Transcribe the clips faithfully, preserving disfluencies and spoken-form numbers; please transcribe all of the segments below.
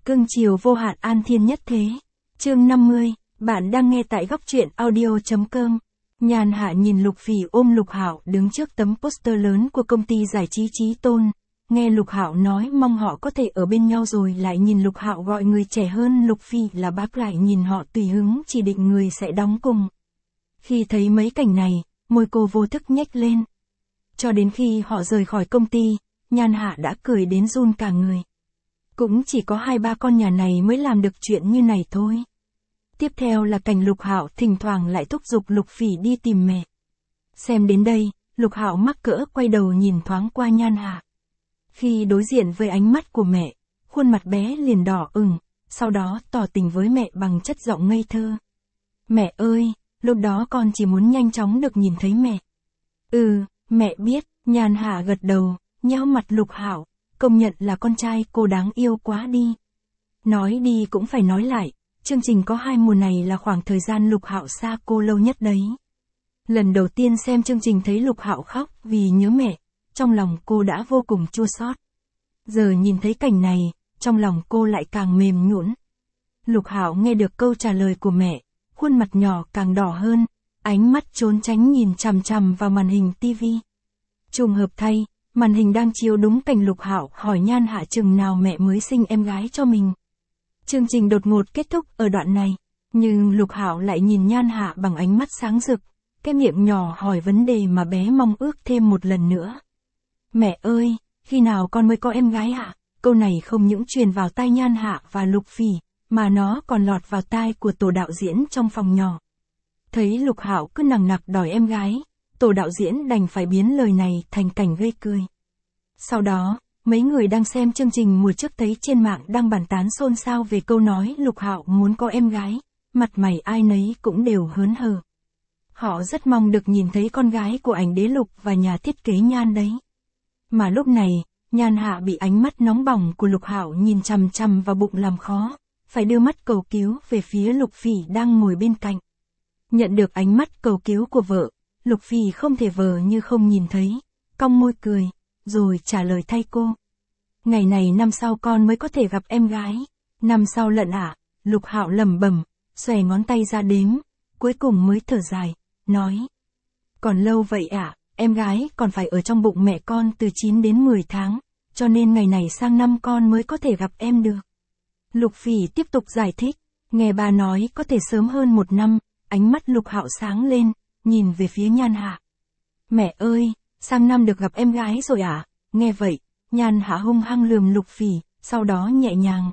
Cưng chiều vô hạn an thiên nhất thế. Chương năm mươi, bạn đang nghe tại góc truyện audio.com. Nhàn Hạ nhìn Lục Phỉ ôm Lục Hạo đứng trước tấm poster lớn của công ty giải trí Chí Tôn. Nghe Lục Hạo nói mong họ có thể ở bên nhau rồi lại nhìn Lục Hạo gọi người trẻ hơn Lục Phỉ là bác, lại nhìn họ tùy hứng chỉ định người sẽ đóng cùng. Khi thấy mấy cảnh này, môi cô vô thức nhếch lên. Cho đến khi họ rời khỏi công ty, Nhàn Hạ đã cười đến run cả người. Cũng chỉ có hai ba con nhà này mới làm được chuyện như này thôi. Tiếp theo là cảnh Lục Hạo thỉnh thoảng lại thúc giục Lục Phỉ đi tìm mẹ. Xem đến đây, Lục Hạo mắc cỡ quay đầu nhìn thoáng qua Nhàn Hạ. Khi đối diện với ánh mắt của mẹ, khuôn mặt bé liền đỏ ửng, sau đó tỏ tình với mẹ bằng chất giọng ngây thơ. Mẹ ơi, lúc đó con chỉ muốn nhanh chóng được nhìn thấy mẹ. Ừ, mẹ biết. Nhàn Hạ gật đầu, nhéo mặt Lục Hạo, công nhận là con trai cô đáng yêu quá đi. Nói đi cũng phải nói lại, chương trình có hai mùa này là khoảng thời gian Lục Hạo xa cô lâu nhất đấy. Lần đầu tiên xem chương trình thấy Lục Hạo khóc vì nhớ mẹ, trong lòng cô đã vô cùng chua xót. Giờ nhìn thấy cảnh này, trong lòng cô lại càng mềm nhũn. Lục Hạo nghe được câu trả lời của mẹ, khuôn mặt nhỏ càng đỏ hơn, ánh mắt trốn tránh nhìn chằm chằm vào màn hình tivi. Trùng hợp thay, màn hình đang chiếu đúng cảnh Lục Hạo hỏi Nhàn Hạ chừng nào mẹ mới sinh em gái cho mình. Chương trình đột ngột kết thúc ở đoạn này, nhưng Lục Hạo lại nhìn Nhàn Hạ bằng ánh mắt sáng rực, cái miệng nhỏ hỏi vấn đề mà bé mong ước thêm một lần nữa. Mẹ ơi, khi nào con mới có em gái ạ? Câu này không những truyền vào tai Nhàn Hạ và Lục Phỉ, mà nó còn lọt vào tai của tổ đạo diễn trong phòng nhỏ. Thấy Lục Hạo cứ nằng nặc đòi em gái, tổ đạo diễn đành phải biến lời này thành cảnh gây cười. Sau đó, mấy người đang xem chương trình mùa trước thấy trên mạng đang bàn tán xôn xao về câu nói Lục Hạo muốn có em gái, mặt mày ai nấy cũng đều hớn hở. Họ rất mong được nhìn thấy con gái của ảnh đế Lục và nhà thiết kế Nhan đấy. Mà lúc này, Nhàn Hạ bị ánh mắt nóng bỏng của Lục Hạo nhìn chằm chằm vào bụng làm khó, phải đưa mắt cầu cứu về phía Lục Phỉ đang ngồi bên cạnh. Nhận được ánh mắt cầu cứu của vợ, Lục Phỉ không thể vờ như không nhìn thấy, cong môi cười, rồi trả lời thay cô. Ngày này năm sau con mới có thể gặp em gái. Năm sau lận ạ, à? Lục Hạo lẩm bẩm, xòe ngón tay ra đếm, cuối cùng mới thở dài, nói. Còn lâu vậy ạ, à? Em gái còn phải ở trong bụng mẹ con từ chín đến mười tháng, cho nên ngày này sang năm con mới có thể gặp em được. Lục Phỉ tiếp tục giải thích, nghe bà nói có thể sớm hơn một năm, ánh mắt Lục Hạo sáng lên, nhìn về phía Nhàn Hạ. Mẹ ơi, sang năm được gặp em gái rồi à? Nghe vậy, Nhàn Hạ hung hăng lườm Lục Phỉ, sau đó nhẹ nhàng.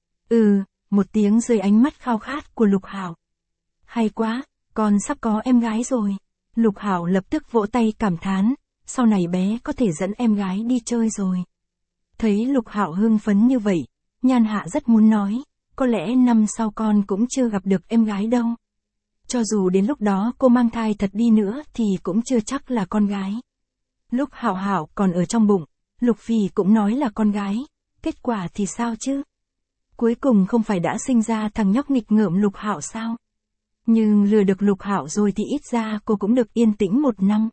Ừ, một tiếng dưới ánh mắt khao khát của Lục Hạo. Hay quá, con sắp có em gái rồi. Lục Hạo lập tức vỗ tay cảm thán, sau này bé có thể dẫn em gái đi chơi rồi. Thấy Lục Hạo hưng phấn như vậy, Nhàn Hạ rất muốn nói, có lẽ năm sau con cũng chưa gặp được em gái đâu. Cho dù đến lúc đó cô mang thai thật đi nữa thì cũng chưa chắc là con gái. Lúc Hạo Hạo còn ở trong bụng, Lục Phỉ cũng nói là con gái, kết quả thì sao chứ? Cuối cùng không phải đã sinh ra thằng nhóc nghịch ngợm Lục Hạo sao? Nhưng lừa được Lục Hạo rồi thì ít ra cô cũng được yên tĩnh một năm.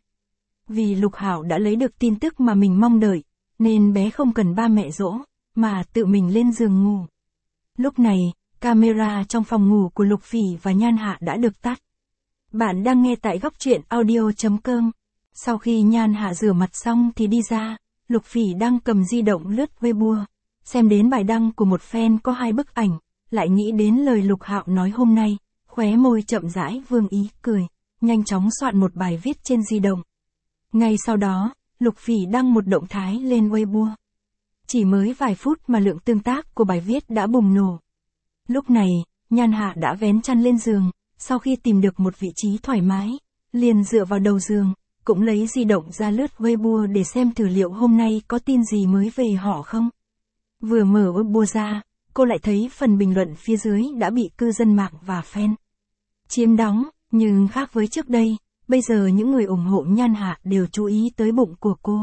Vì Lục Hạo đã lấy được tin tức mà mình mong đợi, nên bé không cần ba mẹ dỗ, mà tự mình lên giường ngủ. Lúc này, camera trong phòng ngủ của Lục Phỉ và Nhàn Hạ đã được tắt. Bạn đang nghe tại góc truyện audio.com. Sau khi Nhàn Hạ rửa mặt xong thì đi ra, Lục Phỉ đang cầm di động lướt Weibo, xem đến bài đăng của một fan có hai bức ảnh, lại nghĩ đến lời Lục Hạo nói hôm nay, khóe môi chậm rãi vương ý cười, nhanh chóng soạn một bài viết trên di động. Ngay sau đó, Lục Phỉ đăng một động thái lên Weibo. Chỉ mới vài phút mà lượng tương tác của bài viết đã bùng nổ. Lúc này, Nhàn Hạ đã vén chăn lên giường, sau khi tìm được một vị trí thoải mái, liền dựa vào đầu giường, cũng lấy di động ra lướt Weibo để xem thử liệu hôm nay có tin gì mới về họ không. Vừa mở Weibo ra, cô lại thấy phần bình luận phía dưới đã bị cư dân mạng và fan chiếm đóng, nhưng khác với trước đây, bây giờ những người ủng hộ Nhàn Hạ đều chú ý tới bụng của cô.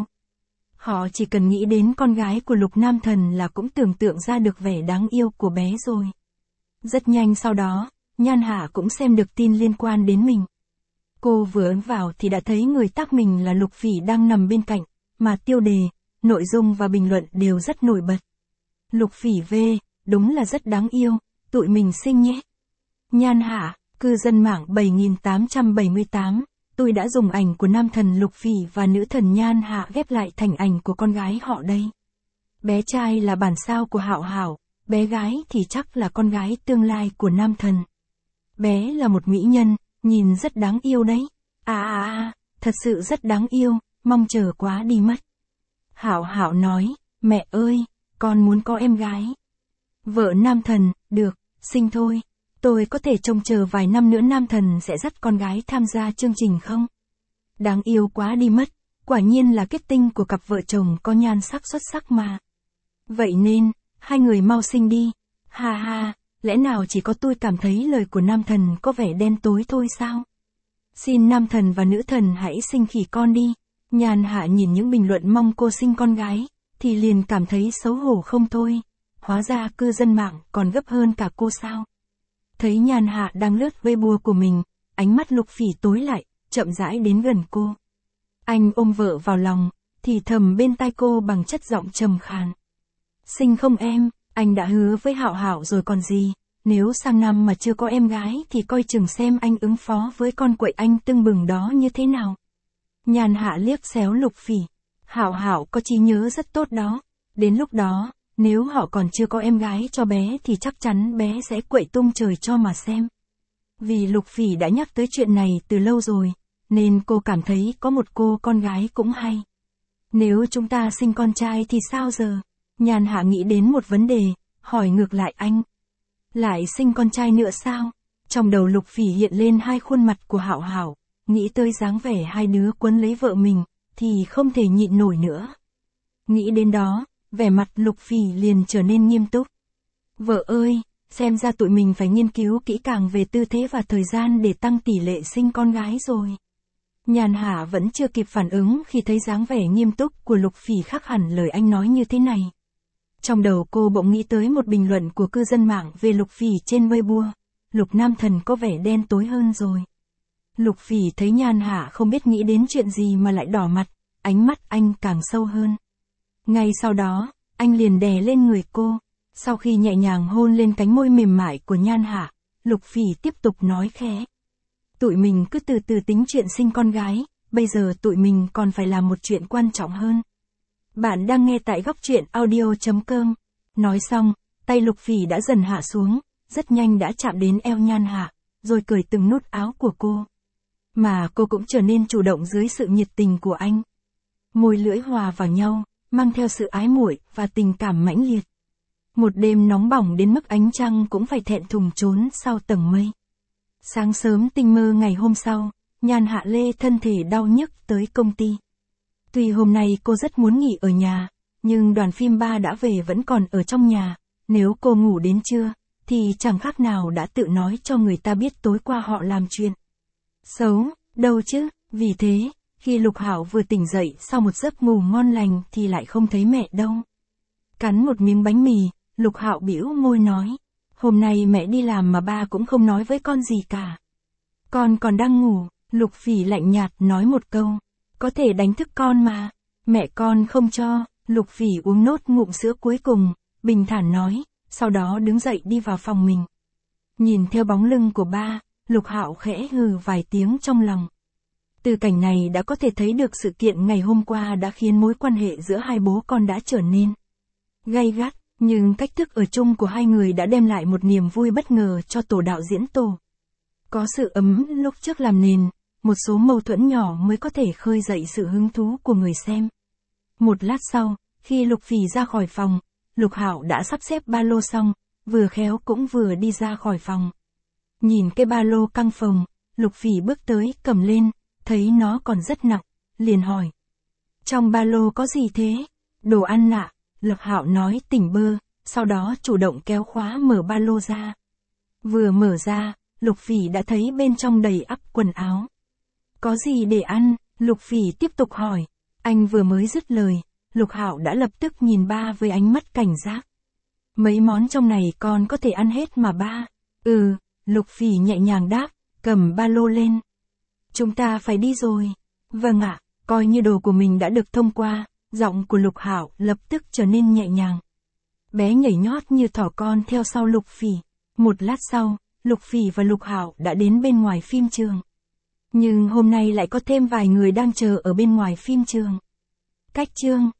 Họ chỉ cần nghĩ đến con gái của Lục Nam Thần là cũng tưởng tượng ra được vẻ đáng yêu của bé rồi. Rất nhanh sau đó, Nhàn Hạ cũng xem được tin liên quan đến mình. Cô vừa ấn vào thì đã thấy người tác mình là Lục Phỉ đang nằm bên cạnh, mà tiêu đề, nội dung và bình luận đều rất nổi bật. Lục Phỉ V, đúng là rất đáng yêu, tụi mình xinh nhé. Nhan Hạ, cư dân mạng bảy nghìn tám trăm bảy mươi tám, tôi đã dùng ảnh của nam thần Lục Phỉ và nữ thần Nhan Hạ ghép lại thành ảnh của con gái họ đây. Bé trai là bản sao của Hạo Hạo, bé gái thì chắc là con gái tương lai của nam thần. Bé là một mỹ nhân, nhìn rất đáng yêu đấy. À à à, thật sự rất đáng yêu, mong chờ quá đi mất. Hạo Hạo nói, mẹ ơi, con muốn có em gái. Vợ nam thần, được, sinh thôi. Tôi có thể trông chờ vài năm nữa nam thần sẽ dắt con gái tham gia chương trình không? Đáng yêu quá đi mất, quả nhiên là kết tinh của cặp vợ chồng có nhan sắc xuất sắc mà. Vậy nên, hai người mau sinh đi. Ha ha, lẽ nào chỉ có tôi cảm thấy lời của nam thần có vẻ đen tối thôi sao? Xin nam thần và nữ thần hãy sinh khỉ con đi. Nhan Hạ nhìn những bình luận mong cô sinh con gái, thì liền cảm thấy xấu hổ không thôi. Hóa ra cư dân mạng còn gấp hơn cả cô sao? Thấy Nhan Hạ đang lướt Weibo của mình, ánh mắt Lục Phỉ tối lại, chậm rãi đến gần cô. Anh ôm vợ vào lòng, thì thầm bên tai cô bằng chất giọng trầm khàn. Sinh không em, anh đã hứa với Hạo Hạo rồi còn gì, nếu sang năm mà chưa có em gái thì coi chừng xem anh ứng phó với con quậy anh tưng bừng đó như thế nào. Nhan Hạ liếc xéo Lục Phỉ, Hạo Hạo có trí nhớ rất tốt đó, đến lúc đó, nếu họ còn chưa có em gái cho bé thì chắc chắn bé sẽ quậy tung trời cho mà xem. Vì Lục Phỉ đã nhắc tới chuyện này từ lâu rồi, nên cô cảm thấy có một cô con gái cũng hay. Nếu chúng ta sinh con trai thì sao giờ? Nhan Hạ nghĩ đến một vấn đề, hỏi ngược lại anh. Lại sinh con trai nữa sao? Trong đầu Lục Phỉ hiện lên hai khuôn mặt của Hạo Hạo, nghĩ tới dáng vẻ hai đứa quấn lấy vợ mình, thì không thể nhịn nổi nữa. Nghĩ đến đó, vẻ mặt Lục Phỉ liền trở nên nghiêm túc. Vợ ơi, xem ra tụi mình phải nghiên cứu kỹ càng về tư thế và thời gian để tăng tỷ lệ sinh con gái rồi. Nhan Hạ vẫn chưa kịp phản ứng khi thấy dáng vẻ nghiêm túc của Lục Phỉ khác hẳn lời anh nói như thế này. Trong đầu cô bỗng nghĩ tới một bình luận của cư dân mạng về Lục Phỉ trên Weibo. Lục nam thần có vẻ đen tối hơn rồi. Lục Phỉ thấy Nhan Hạ không biết nghĩ đến chuyện gì mà lại đỏ mặt, ánh mắt anh càng sâu hơn. Ngay sau đó, anh liền đè lên người cô. Sau khi nhẹ nhàng hôn lên cánh môi mềm mại của Nhan Hạ, Lục Phỉ tiếp tục nói khẽ. Tụi mình cứ từ từ tính chuyện sinh con gái, bây giờ tụi mình còn phải làm một chuyện quan trọng hơn. Bạn đang nghe tại góc truyện audio chấm com. Nói xong, tay Lục Phỉ đã dần hạ xuống, rất nhanh đã chạm đến eo Nhan Hạ, rồi cởi từng nút áo của cô. Mà cô cũng trở nên chủ động dưới sự nhiệt tình của anh. Môi lưỡi hòa vào nhau, mang theo sự ái muội và tình cảm mãnh liệt. Một đêm nóng bỏng đến mức ánh trăng cũng phải thẹn thùng trốn sau tầng mây. Sáng sớm tinh mơ ngày hôm sau, Nhan Hạ lê thân thể đau nhức tới công ty. Tuy hôm nay cô rất muốn nghỉ ở nhà, nhưng đoàn phim ba đã về vẫn còn ở trong nhà. Nếu cô ngủ đến trưa, thì chẳng khác nào đã tự nói cho người ta biết tối qua họ làm chuyện xấu, đâu chứ. Vì thế, khi Lục Hạo vừa tỉnh dậy sau một giấc ngủ ngon lành thì lại không thấy mẹ đâu. Cắn một miếng bánh mì, Lục Hạo bĩu môi nói. Hôm nay mẹ đi làm mà ba cũng không nói với con gì cả. Con còn đang ngủ, Lục Phỉ lạnh nhạt nói một câu. Có thể đánh thức con mà. Mẹ con không cho. Lục Phỉ uống nốt ngụm sữa cuối cùng, bình thản nói, sau đó đứng dậy đi vào phòng mình. Nhìn theo bóng lưng của ba, Lục Hạo khẽ hừ vài tiếng trong lòng. Từ cảnh này đã có thể thấy được sự kiện ngày hôm qua đã khiến mối quan hệ giữa hai bố con đã trở nên gay gắt, nhưng cách thức ở chung của hai người đã đem lại một niềm vui bất ngờ cho tổ đạo diễn tổ. Có sự ấm lúc trước làm nền, một số mâu thuẫn nhỏ mới có thể khơi dậy sự hứng thú của người xem. Một lát sau, khi Lục Phỉ ra khỏi phòng, Lục Hạo đã sắp xếp ba lô xong, vừa khéo cũng vừa đi ra khỏi phòng. Nhìn cái ba lô căng phồng, Lục Phỉ bước tới cầm lên, thấy nó còn rất nặng, liền hỏi. Trong ba lô có gì thế? Đồ ăn ạ, Lục Hạo nói tỉnh bơ, sau đó chủ động kéo khóa mở ba lô ra. Vừa mở ra, Lục Phỉ đã thấy bên trong đầy ắp quần áo. Có gì để ăn? Lục Phỉ tiếp tục hỏi. Anh vừa mới dứt lời, Lục Hạo đã lập tức nhìn ba với ánh mắt cảnh giác. Mấy món trong này con có thể ăn hết mà ba. Ừ, Lục Phỉ nhẹ nhàng đáp, cầm ba lô lên. Chúng ta phải đi rồi. Vâng ạ, coi như đồ của mình đã được thông qua, giọng của Lục Hạo lập tức trở nên nhẹ nhàng. Bé nhảy nhót như thỏ con theo sau Lục Phỉ. Một lát sau, Lục Phỉ và Lục Hạo đã đến bên ngoài phim trường. Nhưng hôm nay lại có thêm vài người đang chờ ở bên ngoài phim trường. Cách chương